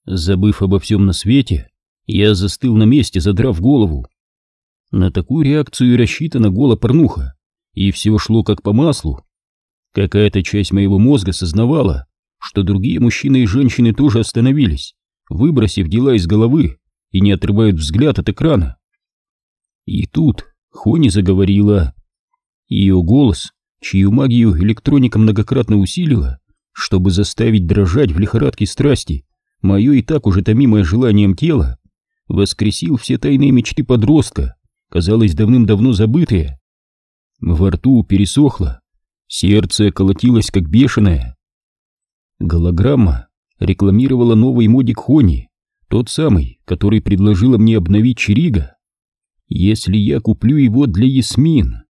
Забыв обо всем на свете, я застыл на месте, задрав голову. На такую реакцию и рассчитана голопорнуха, и все шло как по маслу. Какая-то часть моего мозга сознавала, что другие мужчины и женщины тоже остановились, выбросив дела из головы и не отрывают взгляд от экрана. И тут Хони заговорила. Ее голос, чью магию электроника многократно усилила, чтобы заставить дрожать в лихорадке страсти мое и так уже томимое желанием тело, воскресил все тайные мечты подростка, казалось, давным-давно забытые. Во рту пересохло, сердце колотилось как бешеное. Голограмма рекламировала новый модик Хони, тот самый, который предложила мне обновить Чирига. Если я куплю его для Ясмин...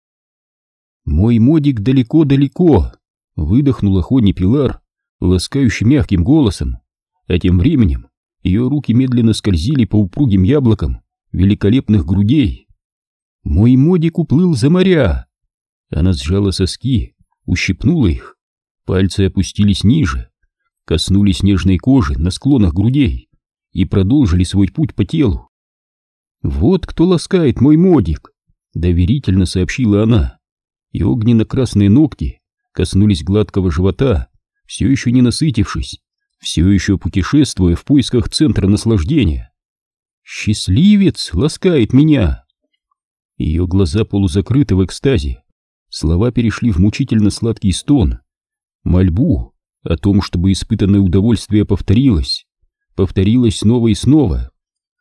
Мой модик далеко-далеко, выдохнула Хони Пилар, ласкающий мягким голосом, а тем временем ее руки медленно скользили по упругим яблокам великолепных грудей. Мой модик уплыл за моря. Она сжала соски, ущипнула их, пальцы опустились ниже, коснулись нежной кожи на склонах грудей и продолжили свой путь по телу. «Вот кто ласкает мой модик», — доверительно сообщила она, и огненно-красные ногти коснулись гладкого живота, все еще не насытившись, все еще путешествуя в поисках центра наслаждения. «Счастливец ласкает меня!» Ее глаза полузакрыты в экстазе, слова перешли в мучительно сладкий стон, мольбу о том, чтобы испытанное удовольствие повторилось снова и снова.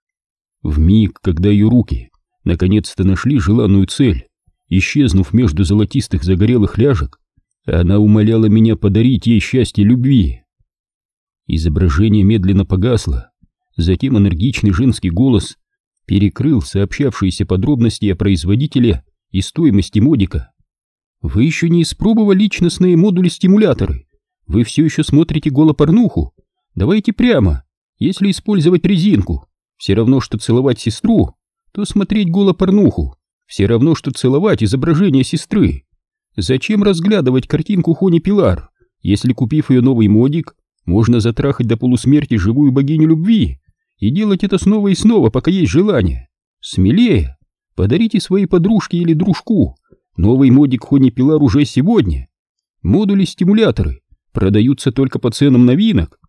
В миг, когда ее руки наконец-то нашли желанную цель, исчезнув между золотистых загорелых ляжек, она умоляла меня подарить ей счастье любви. Изображение медленно погасло, затем энергичный женский голос перекрыл сообщавшиеся подробности о производителе и стоимости модика. «Вы еще не испробовали личностные модули-стимуляторы? Вы все еще смотрите голопорнуху? Давайте прямо, если использовать резинку, все равно, что целовать сестру, то смотреть голопорнуху все равно, что целовать изображение сестры. Зачем разглядывать картинку Хони Пилар, если, купив ее новый модик, можно затрахать до полусмерти живую богиню любви и делать это снова и снова, пока есть желание? Смелее, подарите своей подружке или дружку новый модик Хони Пилар уже сегодня. Модули-стимуляторы продаются только по ценам новинок.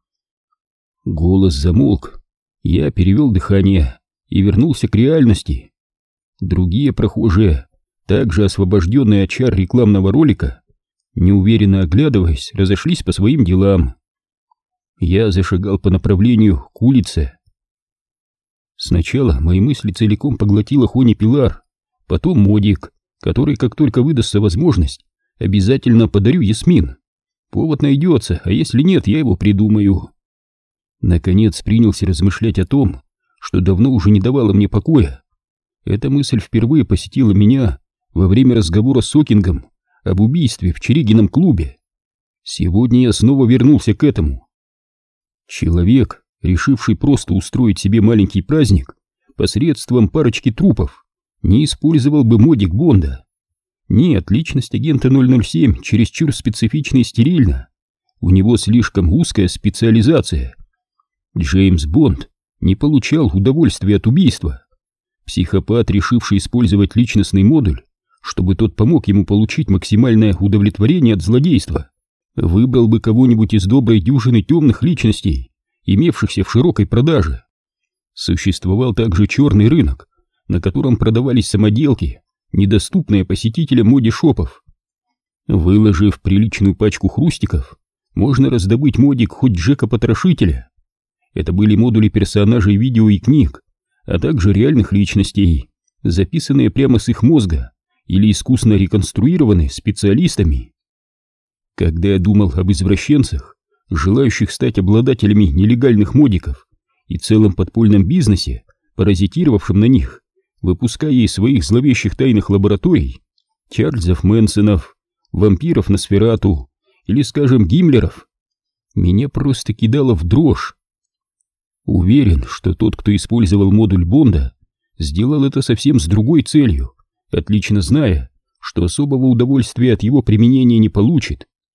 Голос замолк. Я перевел дыхание и вернулся к реальности. Другие прохожие, также освобожденные от чар рекламного ролика, неуверенно оглядываясь, разошлись по своим делам. Я зашагал по направлению к улице. Сначала мои мысли целиком поглотила Хони Пилар, потом модик, который, как только выдастся возможность, обязательно подарю Ясмин. Повод найдется, а если нет, я его придумаю. Наконец принялся размышлять о том, что давно уже не давало мне покоя. Эта мысль впервые посетила меня во время разговора с Окингом об убийстве в Чиригином клубе. Сегодня я снова вернулся к этому. Человек, решивший просто устроить себе маленький праздник посредством парочки трупов, не использовал бы модик Бонда. Нет, личность агента 007 чересчур специфична и стерильна. У него слишком узкая специализация. Джеймс Бонд не получал удовольствия от убийства. Психопат, решивший использовать личностный модуль, чтобы тот помог ему получить максимальное удовлетворение от злодейства, выбрал бы кого-нибудь из доброй дюжины темных личностей, имевшихся в широкой продаже. Существовал также черный рынок, на котором продавались самоделки, недоступные посетителям моди-шопов. Выложив приличную пачку хрустиков, можно раздобыть модик хоть Джека-потрошителя. Это были модули персонажей видео и книг, а также реальных личностей, записанные прямо с их мозга или искусно реконструированные специалистами. Когда я думал об извращенцах, желающих стать обладателями нелегальных модиков, и целом подпольном бизнесе, паразитировавшем на них, выпуская из своих зловещих тайных лабораторий Чарльзов Мэнсонов, вампиров Носферату или, скажем, Гиммлеров, меня просто кидало в дрожь. Уверен, что тот, кто использовал модуль Бонда, сделал это совсем с другой целью, отлично зная, что особого удовольствия от его применения не получит.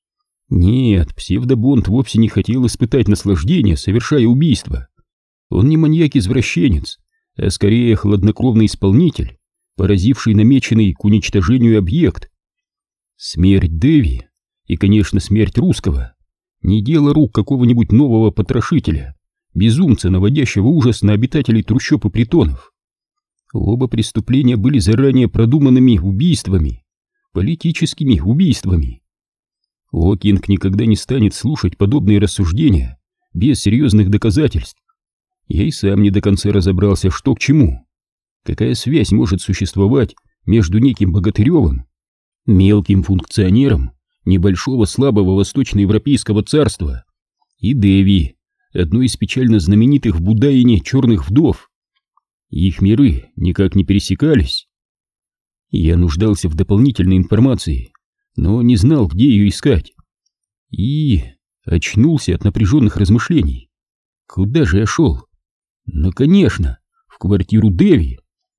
Нет, псевдобонд вовсе не хотел испытать наслаждение, совершая убийство. Он не маньяк-извращенец, а скорее хладнокровный исполнитель, поразивший намеченный к уничтожению объект. Смерть Дэви и, конечно, смерть русского не дело рук какого-нибудь нового потрошителя, безумца, наводящего ужас на обитателей трущоб и притонов. Оба преступления были заранее продуманными убийствами, политическими убийствами. Окинг никогда не станет слушать подобные рассуждения без серьезных доказательств. Я и сам не до конца разобрался, что к чему. Какая связь может существовать между неким Богатыревым, мелким функционером небольшого слабого восточноевропейского царства, и Дэви, одной из печально знаменитых в Будаине черных вдов? Их миры никак не пересекались. Я нуждался в дополнительной информации, но не знал, где ее искать. И очнулся от напряженных размышлений. Куда же я шел? Ну, конечно, в квартиру Дэви.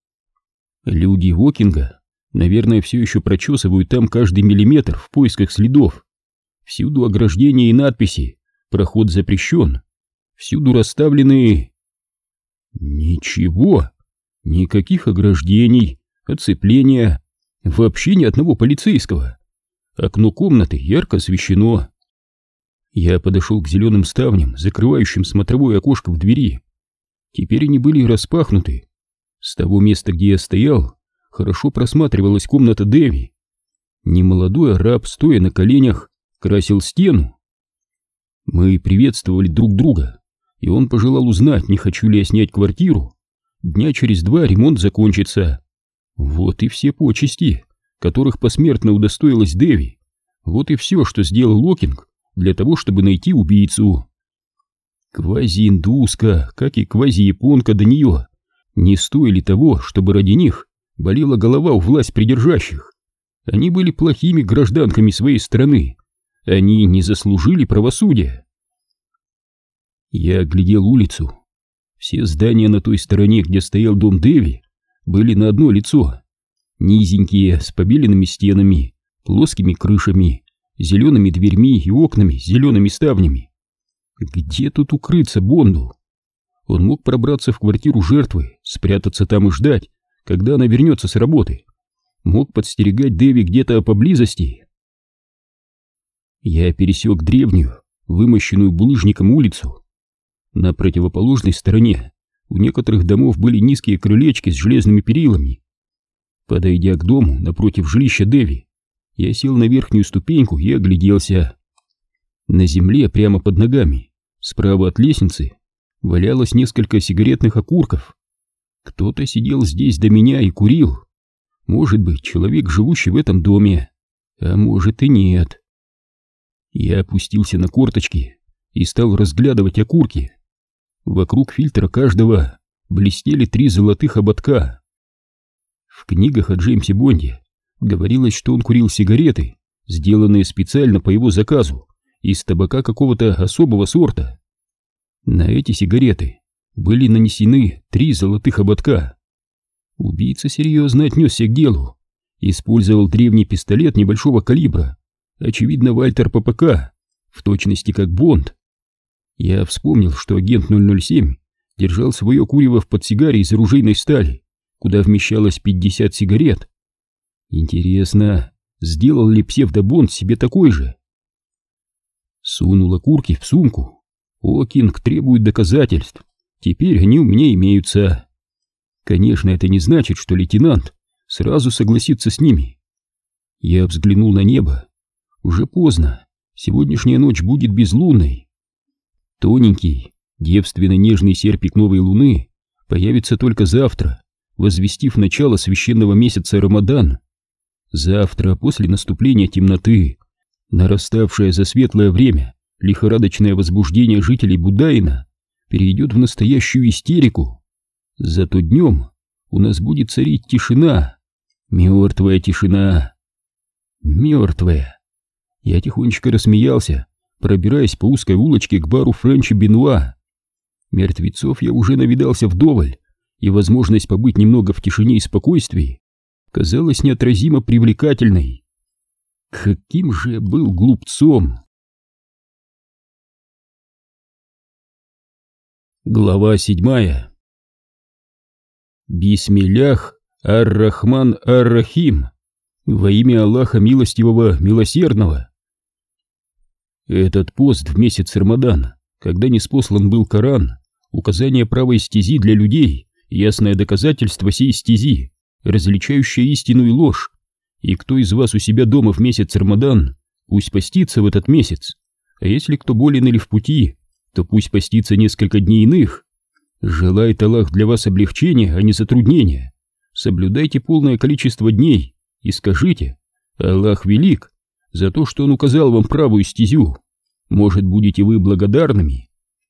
Люди Окинга, наверное, все еще прочесывают там каждый миллиметр в поисках следов. Всюду ограждения и надписи «Проход запрещен». Всюду расставлены... Ничего, никаких ограждений, оцепления, вообще ни одного полицейского. Окно комнаты ярко освещено. Я подошел к зеленым ставням, закрывающим смотровое окошко в двери. Теперь они были распахнуты. С того места, где я стоял, хорошо просматривалась комната Дэви. Немолодой араб, стоя на коленях, красил стену. Мы приветствовали друг друга, и он пожелал узнать, не хочу ли я снять квартиру. Дня через 2 ремонт закончится. Вот и все почести, которых посмертно удостоилась Дэви. Вот и все, что сделал Окинг для того, чтобы найти убийцу. Квази-индуска, как и квази-японка до нее, не стоили того, чтобы ради них болела голова у власть придержащих. Они были плохими гражданками своей страны. Они не заслужили правосудия. Я оглядел улицу. Все здания на той стороне, где стоял дом Дэви, были на одно лицо. Низенькие, с побеленными стенами, плоскими крышами, зелеными дверьми и окнами с зелеными ставнями. Где тут укрыться Бонду? Он мог пробраться в квартиру жертвы, спрятаться там и ждать, когда она вернется с работы. Мог подстерегать Дэви где-то поблизости. Я пересек древнюю, вымощенную булыжником улицу. На противоположной стороне у некоторых домов были низкие крылечки с железными перилами. Подойдя к дому напротив жилища Дэви, я сел на верхнюю ступеньку и огляделся. На земле прямо под ногами, справа от лестницы, валялось несколько сигаретных окурков. Кто-то сидел здесь до меня и курил. Может быть, человек, живущий в этом доме, а может и нет. Я опустился на корточки и стал разглядывать окурки. Вокруг фильтра каждого блестели 3 золотых ободка. В книгах о Джеймсе Бонде говорилось, что он курил сигареты, сделанные специально по его заказу, из табака какого-то особого сорта. На эти сигареты были нанесены 3 золотых ободка. Убийца серьезно отнесся к делу. Использовал древний пистолет небольшого калибра, очевидно, Вальтер ППК, в точности как Бонд. Я вспомнил, что агент 007 держал свое курево в подсигаре из оружейной стали, куда вмещалось 50 сигарет. Интересно, сделал ли псевдобонд себе такой же? Сунул окурки в сумку. Окинг требует доказательств. Теперь они у меня имеются. Конечно, это не значит, что лейтенант сразу согласится с ними. Я взглянул на небо. Уже поздно. Сегодняшняя ночь будет безлунной. Тоненький, девственно нежный серпик новой луны появится только завтра, возвестив начало священного месяца Рамадан. Завтра, после наступления темноты, нараставшее за светлое время лихорадочное возбуждение жителей Будаина перейдет в настоящую истерику. Зато днем у нас будет царить тишина, мертвая тишина. Мертвая. Я тихонечко рассмеялся, пробираясь по узкой улочке к бару Френча Бенуа. Мертвецов я уже навидался вдоволь, и возможность побыть немного в тишине и спокойствии казалась неотразимо привлекательной. Каким же я был глупцом! Глава 7. Бисмиллях ар-Рахман ар-Рахим. Во имя Аллаха Милостивого, Милосердного. Этот пост в месяц Рамадан, когда ниспослан был Коран, указание правой стези для людей, ясное доказательство сей стези, различающее истину и ложь. И кто из вас у себя дома в месяц Рамадан, пусть постится в этот месяц, а если кто болен или в пути, то пусть постится несколько дней иных. Желает Аллах для вас облегчения, а не затруднения. Соблюдайте полное количество дней и скажите: Аллах велик за то, что Он указал вам правую стезю. Может, будете вы благодарными?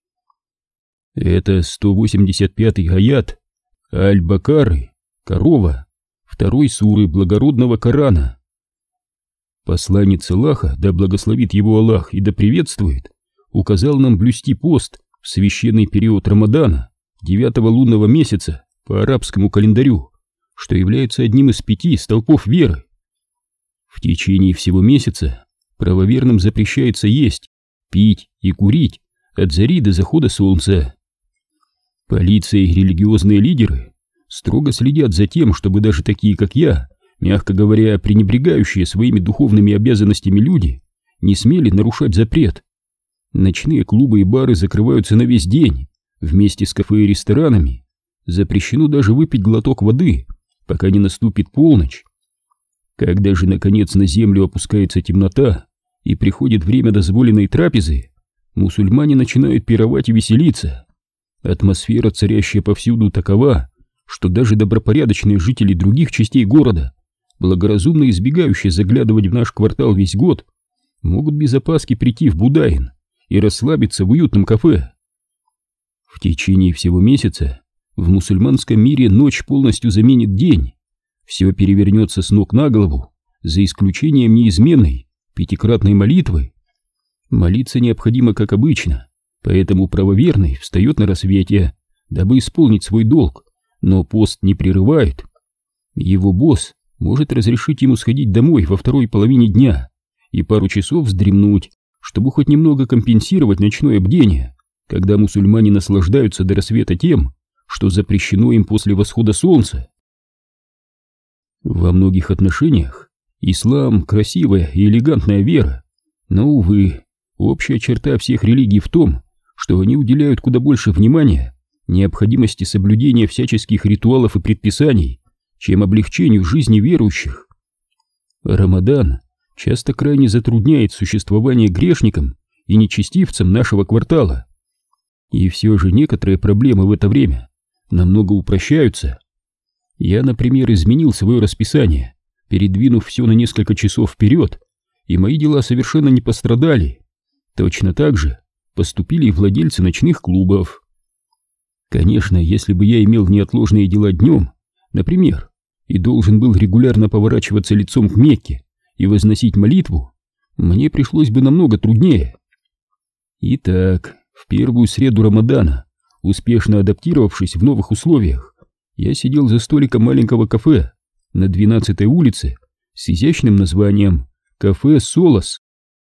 Это 185-й аят Аль-Бакары, корова, второй суры благородного Корана. Посланец Аллаха, да благословит его Аллах и да приветствует, указал нам блюсти пост в священный период Рамадана, 9-го лунного месяца по арабскому календарю, что является одним из 5 столпов веры. В течение всего месяца правоверным запрещается есть, пить и курить от зари до захода солнца. Полиция и религиозные лидеры строго следят за тем, чтобы даже такие, как я, мягко говоря, пренебрегающие своими духовными обязанностями люди, не смели нарушать запрет. Ночные клубы и бары закрываются на весь день, вместе с кафе и ресторанами. Запрещено даже выпить глоток воды, пока не наступит полночь. Когда же, наконец, на землю опускается темнота и приходит время дозволенной трапезы, мусульмане начинают пировать и веселиться. Атмосфера, царящая повсюду, такова, что даже добропорядочные жители других частей города, благоразумно избегающие заглядывать в наш квартал весь год, могут без опаски прийти в Будаин и расслабиться в уютном кафе. В течение всего месяца в мусульманском мире ночь полностью заменит день. Все перевернется с ног на голову, за исключением неизменной 5-кратной молитвы. Молиться необходимо как обычно, поэтому правоверный встает на рассвете, дабы исполнить свой долг, но пост не прерывает. Его босс может разрешить ему сходить домой во второй половине дня и пару часов вздремнуть, чтобы хоть немного компенсировать ночное бдение, когда мусульмане наслаждаются до рассвета тем, что запрещено им после восхода солнца. Во многих отношениях ислам — красивая и элегантная вера, но, увы, общая черта всех религий в том, что они уделяют куда больше внимания необходимости соблюдения всяческих ритуалов и предписаний, чем облегчению жизни верующих. Рамадан часто крайне затрудняет существование грешникам и нечестивцам нашего квартала. И все же некоторые проблемы в это время намного упрощаются. Я, например, изменил свое расписание, передвинув все на несколько часов вперед, и мои дела совершенно не пострадали. Точно так же поступили и владельцы ночных клубов. Конечно, если бы я имел неотложные дела днем, например, и должен был регулярно поворачиваться лицом к Мекке и возносить молитву, мне пришлось бы намного труднее. Итак, в первую среду Рамадана, успешно адаптировавшись в новых условиях, я сидел за столиком маленького кафе на 12-й улице с изящным названием «Кафе Солос».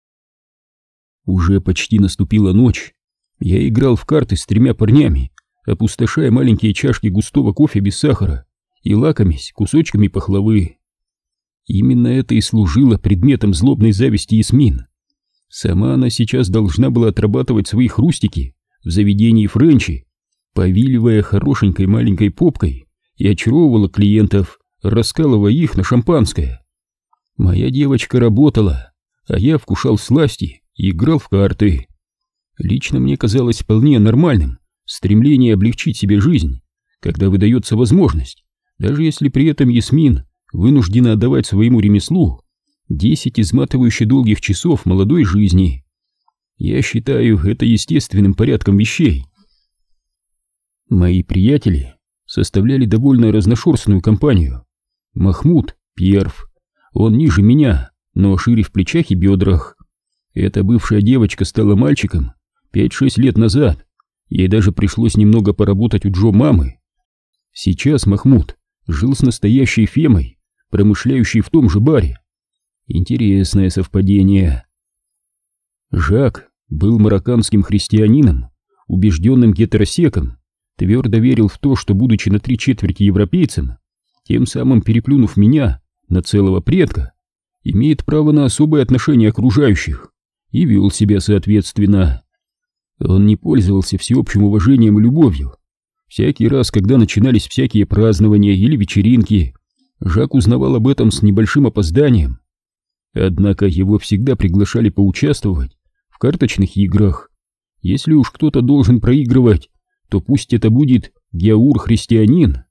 Уже почти наступила ночь. Я играл в карты с 3 парнями, опустошая маленькие чашки густого кофе без сахара и лакомясь кусочками пахлавы. Именно это и служило предметом злобной зависти Ясмин. Сама она сейчас должна была отрабатывать свои хрустики в заведении Френчи, повиливая хорошенькой маленькой попкой, и очаровывала клиентов, раскалывая их на шампанское. Моя девочка работала, а я вкушал сласти и играл в карты. Лично мне казалось вполне нормальным стремление облегчить себе жизнь, когда выдается возможность, даже если при этом Ясмин вынуждена отдавать своему ремеслу 10 изматывающе долгих часов молодой жизни. Я считаю это естественным порядком вещей. Мои приятели составляли довольно разношерстную компанию. Махмуд — перв, он ниже меня, но шире в плечах и бедрах. Эта бывшая девочка стала мальчиком 5-6 лет назад, ей даже пришлось немного поработать у Джо мамы. Сейчас Махмуд жил с настоящей фемой, промышляющей в том же баре. Интересное совпадение. Жак был марокканским христианином, убежденным гетеросеком, твердо верил в то, что, будучи на 3/4 европейцем, тем самым переплюнув меня на целого предка, имеет право на особое отношение окружающих, и вел себя соответственно. Он не пользовался всеобщим уважением и любовью. Всякий раз, когда начинались всякие празднования или вечеринки, Жак узнавал об этом с небольшим опозданием. Однако его всегда приглашали поучаствовать в карточных играх. Если уж кто-то должен проигрывать, то пусть это будет Гяур-христианин.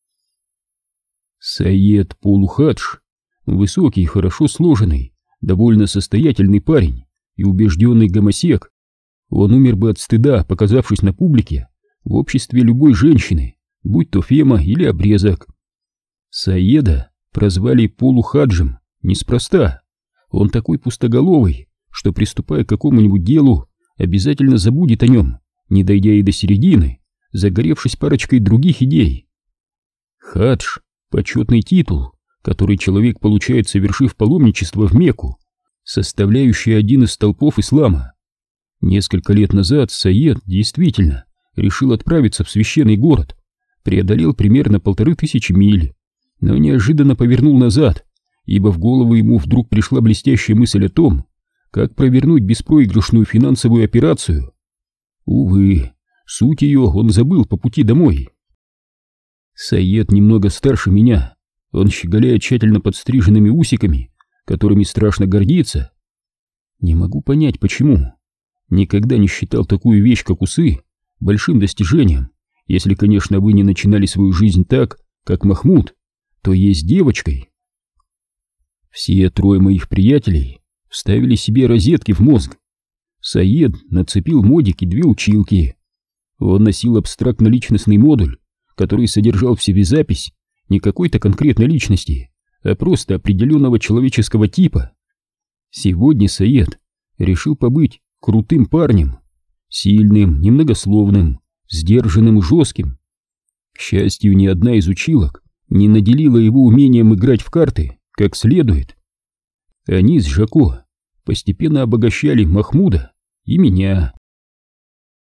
Саед Полухадж, высокий, хорошо сложенный, довольно состоятельный парень и убежденный гомосек. Он умер бы от стыда, показавшись на публике в обществе любой женщины, будь то фема или обрезок. Саеда прозвали Полухаджем неспроста. Он такой пустоголовый, что, приступая к какому-нибудь делу, обязательно забудет о нем, не дойдя и до середины, загоревшись парочкой других идей. Хадж — почетный титул, который человек получает, совершив паломничество в Мекку, составляющий один из столпов ислама. Несколько лет назад Саед действительно решил отправиться в священный город, преодолел примерно 1500 миль, но неожиданно повернул назад, ибо в голову ему вдруг пришла блестящая мысль о том, как провернуть беспроигрышную финансовую операцию. Увы, суть ее он забыл по пути домой. Саед немного старше меня, он щеголяет тщательно подстриженными усиками, которыми страшно гордиться. Не могу понять, почему. Никогда не считал такую вещь, как усы, большим достижением, если, конечно, вы не начинали свою жизнь так, как Махмуд, то есть девочкой. Все трое моих приятелей вставили себе розетки в мозг. Саед нацепил модик и 2 училки. Он носил абстрактно-личностный модуль, который содержал в себе запись не какой-то конкретной личности, а просто определенного человеческого типа. Сегодня Саед решил побыть крутым парнем, сильным, немногословным, сдержанным и жестким. К счастью, ни одна из училок не наделила его умением играть в карты как следует. Они с Жако постепенно обогащали Махмуда и меня.